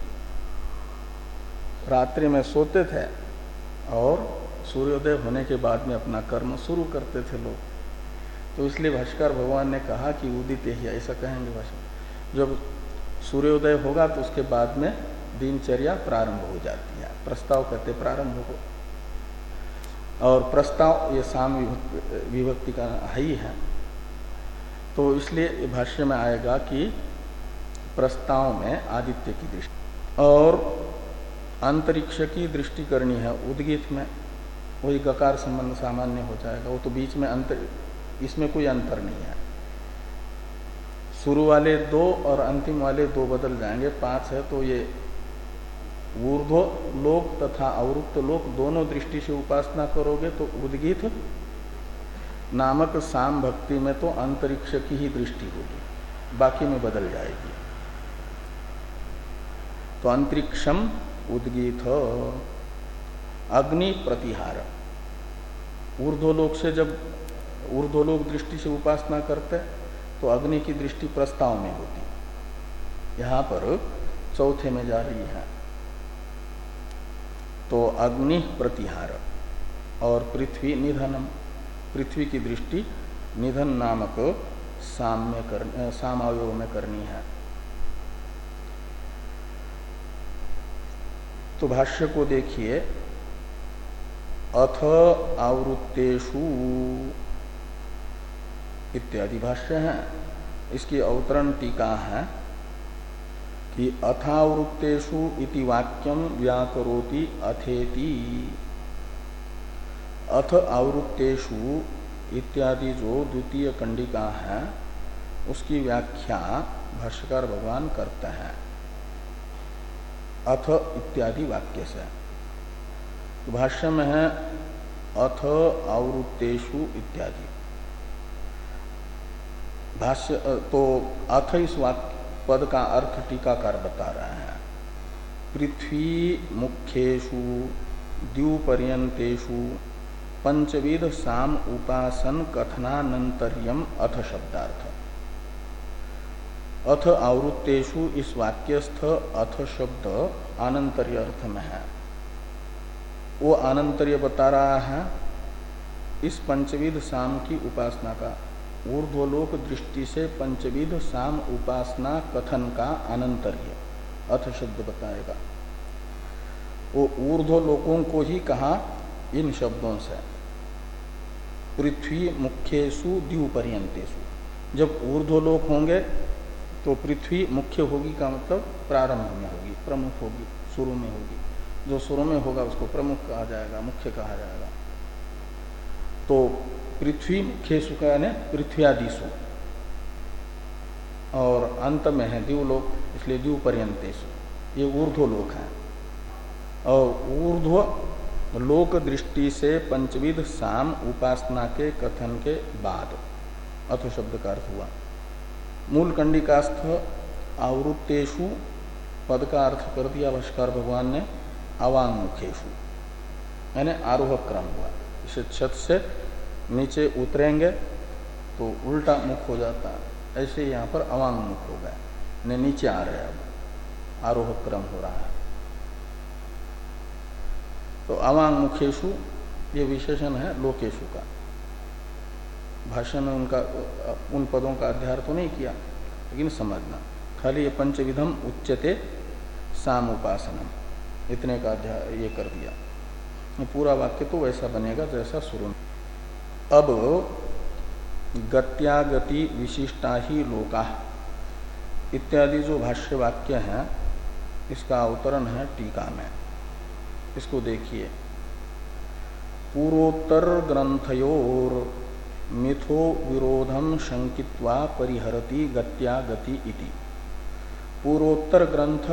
रात्रि में सोते थे और सूर्योदय होने के बाद में अपना कर्म शुरू करते थे लोग। तो इसलिए भाष्कर भगवान ने कहा कि उदित ही, ऐसा कहेंगे भाष्कर, जब सूर्योदय होगा तो उसके बाद में दिनचर्या प्रारंभ हो जाती है। प्रस्ताव कहते प्रारंभ हो, और प्रस्ताव ये साम विभक्ति का ही है। तो इसलिए भाष्य में आएगा कि प्रस्ताव में आदित्य की दृष्टि और अंतरिक्ष की दृष्टि करनी है उद्गीत में, वही गकार संबंध सामान्य हो जाएगा। वो तो बीच में अंतर, इसमें कोई अंतर नहीं है। शुरू वाले दो और अंतिम वाले दो बदल जाएंगे, पांच है तो ये ऊर्ध्व लोक तथा अवृत्त लोक दोनों दृष्टि से उपासना करोगे तो उद्गीत नामक साम भक्ति में तो अंतरिक्ष की ही दृष्टि होगी, बाकी में बदल जाएगी। तो अंतरिक्षम उद्गीत अग्नि प्रतिहार, ऊर्ध्वलोक से जब ऊर्ध्वलोक दृष्टि से उपासना करते तो अग्नि की दृष्टि प्रस्ताव में होती, यहाँ पर चौथे में जा रही है। तो अग्नि प्रतिहार और पृथ्वी निधनम, पृथ्वी की दृष्टि निधन नामक साम्य कर, सामावयव में करनी है। तो भाष्य को देखिए, अथ आवृत्तेषु इत्यादि भाष्य है। इसकी अवतरण टीका है कि अथावृत्तेषु इति वाक्यम व्याकरोति अथेति। अथ आवृत्तेषु इत्यादि जो द्वितीय कंडिका है उसकी व्याख्या भाष्यकार भगवान करते हैं अथ इत्यादि वाक्य से। तो भाष्य में है अथ आवृत्तेषु इत्यादि, भाष्य तो अथ इस वाक्य पद का अर्थ टीकाकार बता रहे हैं। पृथ्वी मुख्येषु द्युपर्यंतेषु पंचविध साम उपासन कथनानंतर्यम अथ शब्दार्थ। अथ आवृत्तेषु इस वाक्यस्थ अथ शब्द आनंतर्य अर्थ में है। वो आनंतर्य बता रहा है इस पंचविध साम की उपासना का। ऊर्ध्वलोक दृष्टि से पंचविध साम उपासना कथन का आनंतर्य अथ शब्द बताएगा। वो ऊर्ध्वलोकों को ही कहा इन शब्दों से, पृथ्वी मुख्येषु द्युपर्यंतेषु। जब ऊर्ध्वलोक होंगे तो पृथ्वी मुख्य होगी का मतलब प्रारंभ में होगी, प्रमुख होगी, शुरू में होगी। जो शुरू में होगा उसको प्रमुख कहा जाएगा, मुख्य कहा जाएगा। तो पृथ्वी मुख्येषु का यानी पृथ्व्यादिषु, और अंत में है द्युलोक, इसलिए द्युपर्यंतेषु, ये ऊर्ध्वलोक है। और ऊर्ध्व लोक दृष्टि से पंचविध साम उपासना के कथन के बाद अथ शब्द का अर्थ हुआ। मूल कंडिकास्थ आवृत्तेषु पद का अर्थ कर दिया भाष्कर भगवान ने अवांगमुखेषु, यानी आरोह क्रम हुआ। इसे छत से नीचे उतरेंगे तो उल्टा मुख हो जाता है, ऐसे यहाँ पर अवांगमुख हो गए, नीचे आ रहे हैं, अब आरोह क्रम हो रहा है। तो अवांगमुखेषु ये विशेषण है लोकेशु का। भाषण में उनका उन पदों का अध्ययन तो नहीं किया, लेकिन समझना खाली ये पंचविधम उच्यते साम उपासनम, इतने का अध्याय ये कर दिया। ये पूरा वाक्य तो वैसा बनेगा जैसा शुरू में। अब गत्यागति विशिष्टा ही लोका इत्यादि जो भाष्य वाक्य हैं, इसका अवतरण है टीका में। इसको देखिए, पूर्वोत्तर ग्रंथयोर मिथो विरोधम शंकित्वा परिहरति गत्यागति इति। पूर्वोत्तर ग्रंथ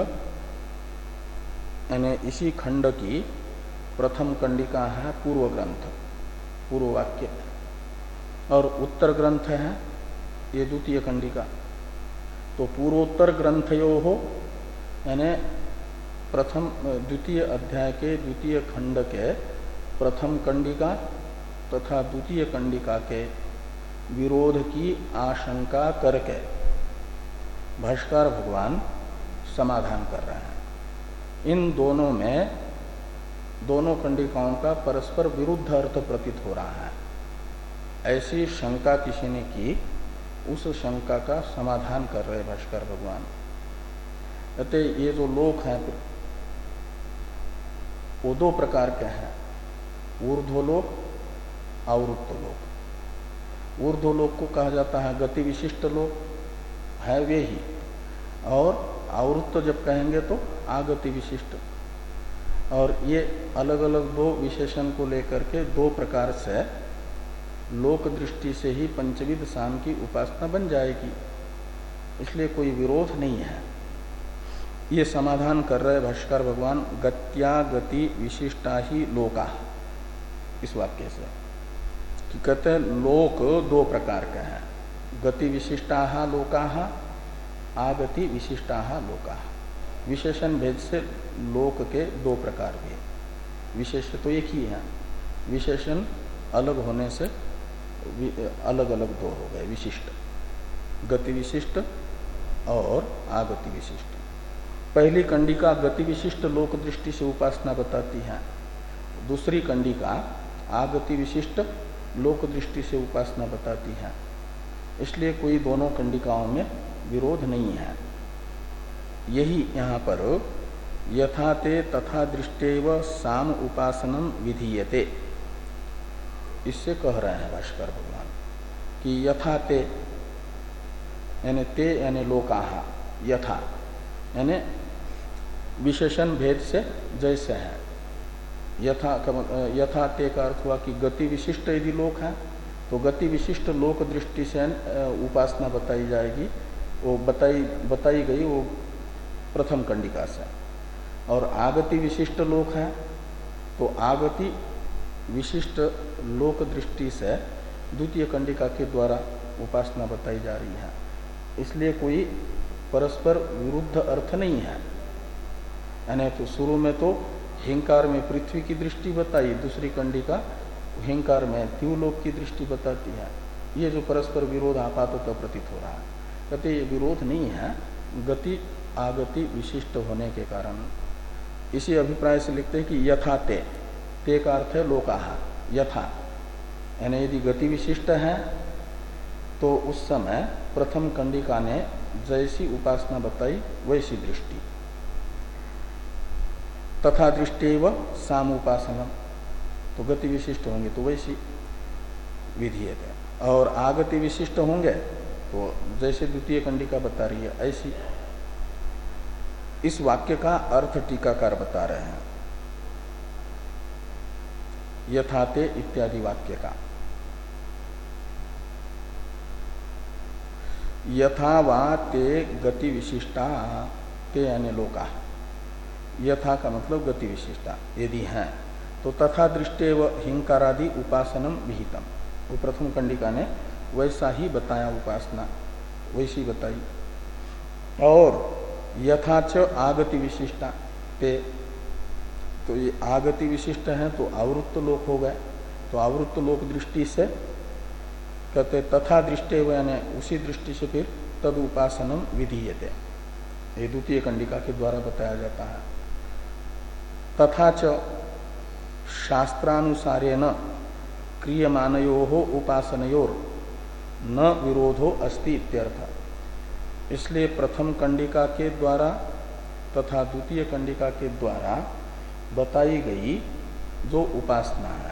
यानी इसी खंड की प्रथम कंडिका है पूर्व ग्रंथ, पूर्व वाक्य, और उत्तर ग्रंथ है ये द्वितीय कंडिका। तो पूर्वोत्तर ग्रंथयो हो यानी प्रथम द्वितीय अध्याय के द्वितीय खंड के प्रथम कंडिका तथा द्वितीय कंडिका के विरोध की आशंका करके भाष्कर भगवान समाधान कर रहे हैं। इन दोनों में दोनों कंडिकाओं का परस्पर विरुद्ध अर्थ प्रतीत हो रहा है, ऐसी शंका किसी ने की, उस शंका का समाधान कर रहे भाष्कर भगवान। अतः ये जो लोक हैं वो दो प्रकार के हैं, ऊर्ध्वलोक, आवृत्तलोक। ऊर्ध्वलोक को कहा जाता है गति विशिष्ट लोक, है वे ही, और आवृत्त जब कहेंगे तो आगति विशिष्ट। और ये अलग अलग दो विशेषण को लेकर के दो प्रकार से लोक दृष्टि से ही पंचविध साम की उपासना बन जाएगी, इसलिए कोई विरोध नहीं है। ये समाधान कर रहे भाष्कर भगवान गत्या गति विशिष्टा ही लोका, इस वाक्य से कि कहते हैं लोक दो प्रकार के हैं, गति विशिष्टा लोका, आगति विशिष्टा लोका। विशेषण भेद से लोक के दो प्रकार हुए, विशेष तो एक ही है, विशेषण अलग होने से अलग अलग दो हो गए, विशिष्ट, गति विशिष्ट और आगति विशिष्ट। पहली कंडिका गति विशिष्ट लोक दृष्टि से उपासना बताती है, दूसरी कंडिका आगति विशिष्ट लोक दृष्टि से उपासना बताती है। इसलिए कोई दोनों कंडिकाओं में विरोध नहीं है। यही यहाँ पर यथाते तथा दृष्टेव साम उपासनम विधीयते, इससे कह रहे हैं भाष्कर भगवान कि यथाते यानी ते यानी लोकाहा, यथा यानी विशेषण भेद से जैसे है। यथा यथा ते का अर्थ हुआ कि गति विशिष्ट यदि लोक है तो गति विशिष्ट लोक दृष्टि से उपासना बताई जाएगी, वो बताई बताई गई वो प्रथम कंडिका से। और आगति विशिष्ट लोक है तो आगति विशिष्ट लोक दृष्टि से द्वितीय कंडिका के द्वारा उपासना बताई जा रही है। इसलिए कोई परस्पर विरुद्ध अर्थ नहीं है। यानी तो शुरू में तो हिंकार में पृथ्वी की दृष्टि बताई, दूसरी कंडिका हिंकार में द्युलोक की दृष्टि बताती है। ये जो परस्पर विरोध आपाततः प्रतीत हो रहा है, कहते ये विरोध नहीं है, गति आगति विशिष्ट होने के कारण। इसी अभिप्राय से लिखते हैं कि यथा ते, ते का अर्थ है लोकाः, यथा यानी यदि गति विशिष्ट है तो उस समय प्रथम कंडिका ने जैसी उपासना बताई वैसी दृष्टि। तथा दृष्टेव सामुपासनम, तो गति विशिष्ट होंगे तो वैसी विधीयते, और आगति विशिष्ट होंगे तो जैसे द्वितीय कंडिका बता रही है ऐसी। इस वाक्य का अर्थ टीकाकार बता रहे हैं, यथाते इत्यादि वाक्य का। यथा वा ते गति विशिष्टा, ते यानी लोका, यथा का मतलब गति विशिष्टा यदि हैं तो तथा दृष्टेव हिंकारादि उपासनम विहितम, वो प्रथम कंडिका ने वैसा ही बताया, उपासना वैसी बताई। और यथाच आगति विशिष्टा ते, तो ये आगति विशिष्ट है तो आवृत्त लोक हो गए, तो आवृत्त लोक दृष्टि से कहते तथा दृष्टेव यानी उसी दृष्टि से फिर तद उपासनम विधीयते, ये द्वितीय कंडिका के द्वारा बताया जाता है। तथा च शास्त्रानुसारेण क्रियमानयोः उपासनयोर न विरोधो अस्ति इत्यर्थ। इसलिए प्रथम कंडिका के द्वारा तथा द्वितीय कंडिका के द्वारा बताई गई जो उपासना है,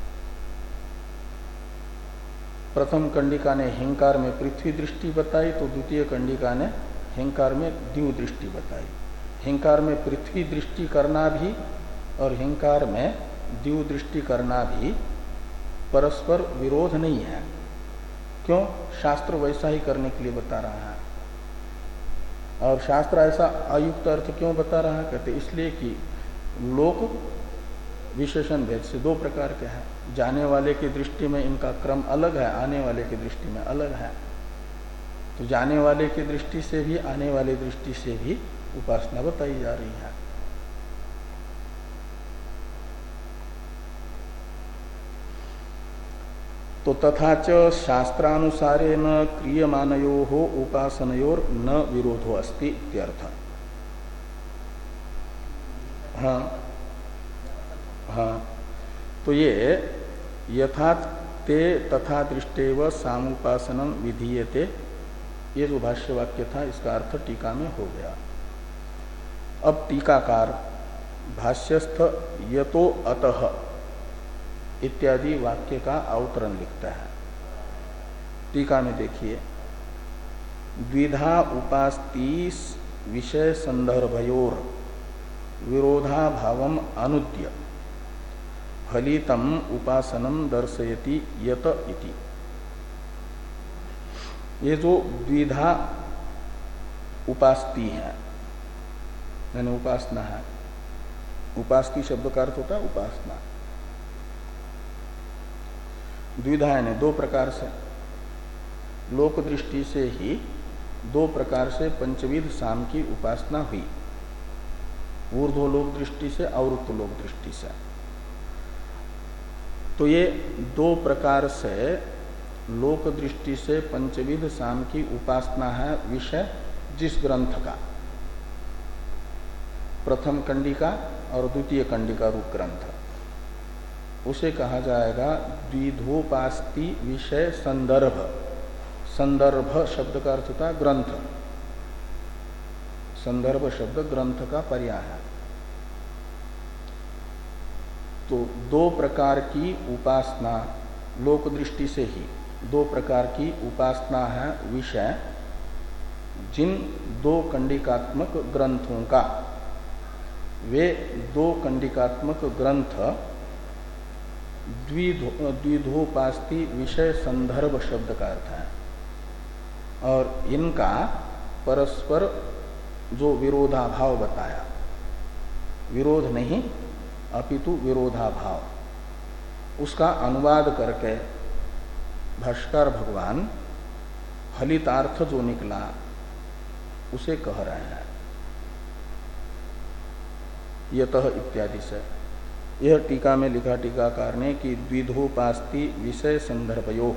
प्रथम कंडिका ने हिंकार में पृथ्वी दृष्टि बताई तो द्वितीय कंडिका ने हिंकार में द्यू दृष्टि बताई। हिंकार में पृथ्वी दृष्टि करना भी और हिंकार में द्यू दृष्टि करना भी परस्पर विरोध नहीं है। क्यों? शास्त्र वैसा ही करने के लिए बता रहा है। और शास्त्र ऐसा अयुक्त अर्थ क्यों बता रहा है? कहते इसलिए कि लोक विशेषण भेद से दो प्रकार के हैं, जाने वाले की दृष्टि में इनका क्रम अलग है, आने वाले की दृष्टि में अलग है। तो जाने वाले की दृष्टि से भी आने वाली दृष्टि से भी उपासना बताई जा रही है। तो तथा च शास्त्रानुसारेण क्रियमानयोः उपासनयोर न विरोधो अस्ति इत्यर्थ। हाँ हाँ, तो ये यथा ते तथा दृष्टेव सामुपासनम विधीयते, ये जो भाष्य वाक्य था इसका अर्थ टीका में हो गया। अब टीकाकार भाष्यस्थ यतो अतः इत्यादि वाक्य का अवतरण लिखता है। टीका में देखिए, द्विधा उपास्तीस विषय संदर्भयोर विरोधाभावम अनुद्य फलितम उपासनम दर्शयति यत इति। ये जो द्विधा उपास्ती है, यानी उपासना है, उपास्ती शब्द का अर्थ होता है उपासना। द्विधा यानी दो प्रकार से, लोक दृष्टि से ही दो प्रकार से पंचविध साम की उपासना हुई, ऊर्ध्वलोक दृष्टि से, अवृत्त लोक दृष्टि से। तो ये दो प्रकार से लोक दृष्टि से पंचविध साम की उपासना है विषय जिस ग्रंथ का, प्रथम कंडिका और द्वितीय कंडिका रूप ग्रंथ, उसे कहा जाएगा द्विधोपास्ति विषय संदर्भ। संदर्भ शब्द का अर्थ होता है ग्रंथ, संदर्भ शब्द ग्रंथ का पर्याय है। तो दो प्रकार की उपासना, लोक दृष्टि से ही दो प्रकार की उपासना है विषय जिन दो कंडिकात्मक ग्रंथों का। वे दो कंडिकात्मक ग्रंथ द्विधो द्विधोपास्ति विषय संदर्भ शब्द का अर्थ है, और इनका परस्पर जो विरोधाभाव बताया, विरोध नहीं अपितु विरोधाभाव, उसका अनुवाद करके भाष्यकार भगवान फलितार्थ जो निकला उसे कह रहे हैं यतः इत्यादि से। यह टीका में लिखा टीकाकार ने कि द्विधोपास्ति विषय संदर्भयो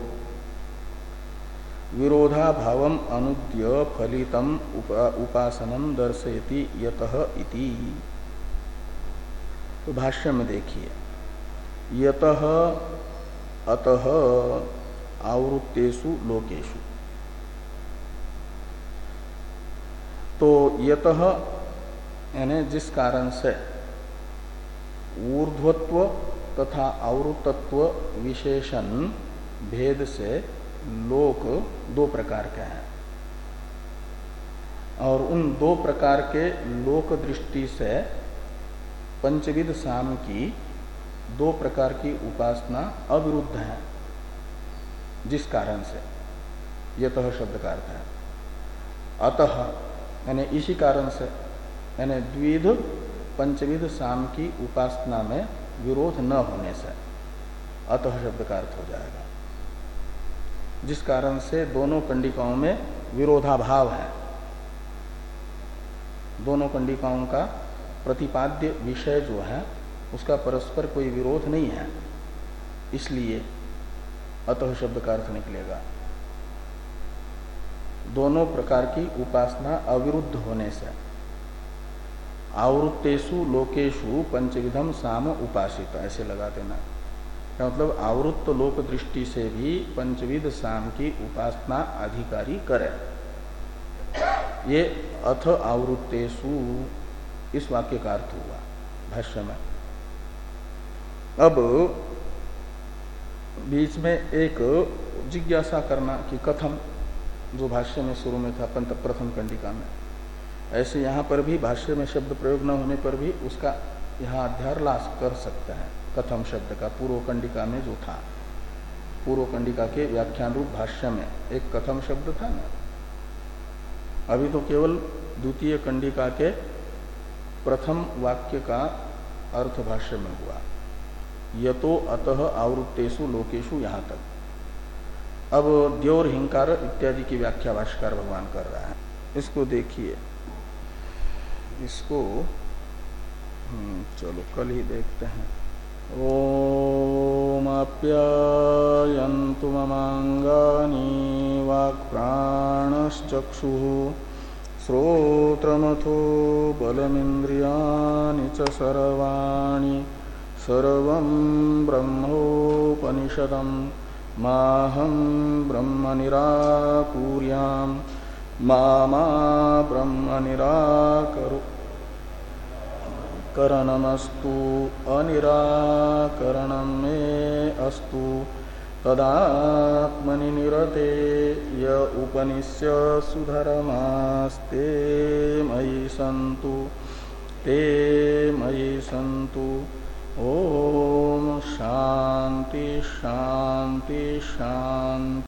विरोधाभावम अनुद्य फलितम उपा, उपासनम दर्शयति यतः इति। तो भाष्य में देखिए, यतः अतः आवृत्तेषु लोकेषु। तो यतः यानी जिस कारण से ऊर्ध्वत्व तथा आवृत्तत्व विशेषण भेद से लोक दो प्रकार के हैं और उन दो प्रकार के लोक दृष्टि से पंचविध साम की दो प्रकार की उपासना अविरुद्ध है, जिस कारण से यतः शब्द का अर्थ है अतः यानी इसी कारण से, यानी द्विध पंचविध साम की उपासना में विरोध न होने से अतः शब्द का अर्थ हो जाएगा, जिस कारण से दोनों कंडिकाओं में विरोधाभाव है। दोनों कंडिकाओं का प्रतिपाद्य विषय जो है उसका परस्पर कोई विरोध नहीं है, इसलिए अतः शब्द का अर्थ निकलेगा। दोनों प्रकार की उपासना अविरुद्ध होने से आवृत्तेषु लोकेषु पंचविधम साम उपासित, ऐसे लगा देना। मतलब आवृत्त लोक दृष्टि से भी पंचविध साम की उपासना अधिकारी करे, ये अथ आवृत्तेषु इस वाक्य का अर्थ हुआ भाष्य में। अब बीच में एक जिज्ञासा करना कि कथम, जो भाष्य में शुरू में था पंत प्रथम कंडिका में, ऐसे यहाँ पर भी भाष्य में शब्द प्रयोग न होने पर भी उसका यहाँ अध्यारोप कर सकते हैं। कथम शब्द का पूर्व कंडिका में जो था, पूर्व कंडिका के व्याख्यान रूप भाष्य में एक कथम शब्द था ना, अभी तो केवल द्वितीय कंडिका के प्रथम वाक्य का अर्थ भाष्य में हुआ, यतो अतः आवृत्तेषु लोकेषु यहाँ तक। अब द्योर हिंकार इत्यादि की व्याख्या भाष्यकार भगवान कर रहा है, इसको देखिए। इसको चलो कल ही देखते हैं। ओम आप्यायन्तु ममांगानि वाक्प्राणश्चक्षुः श्रोत्रमथो बलमिन्द्रियाणि च सर्वाणि सर्वं ब्रह्मोपनिषदं माहं ब्रह्म निराकुर्यां मा मा ब्रह्म निराकरु करणमस्तु अनिराकरणं मे अस्तु तदात्मनि निरते य उपनिष्यसु धर्मास्ते मयि सन्तु ते मयि सन्तु। ओम शांति शांति शांति।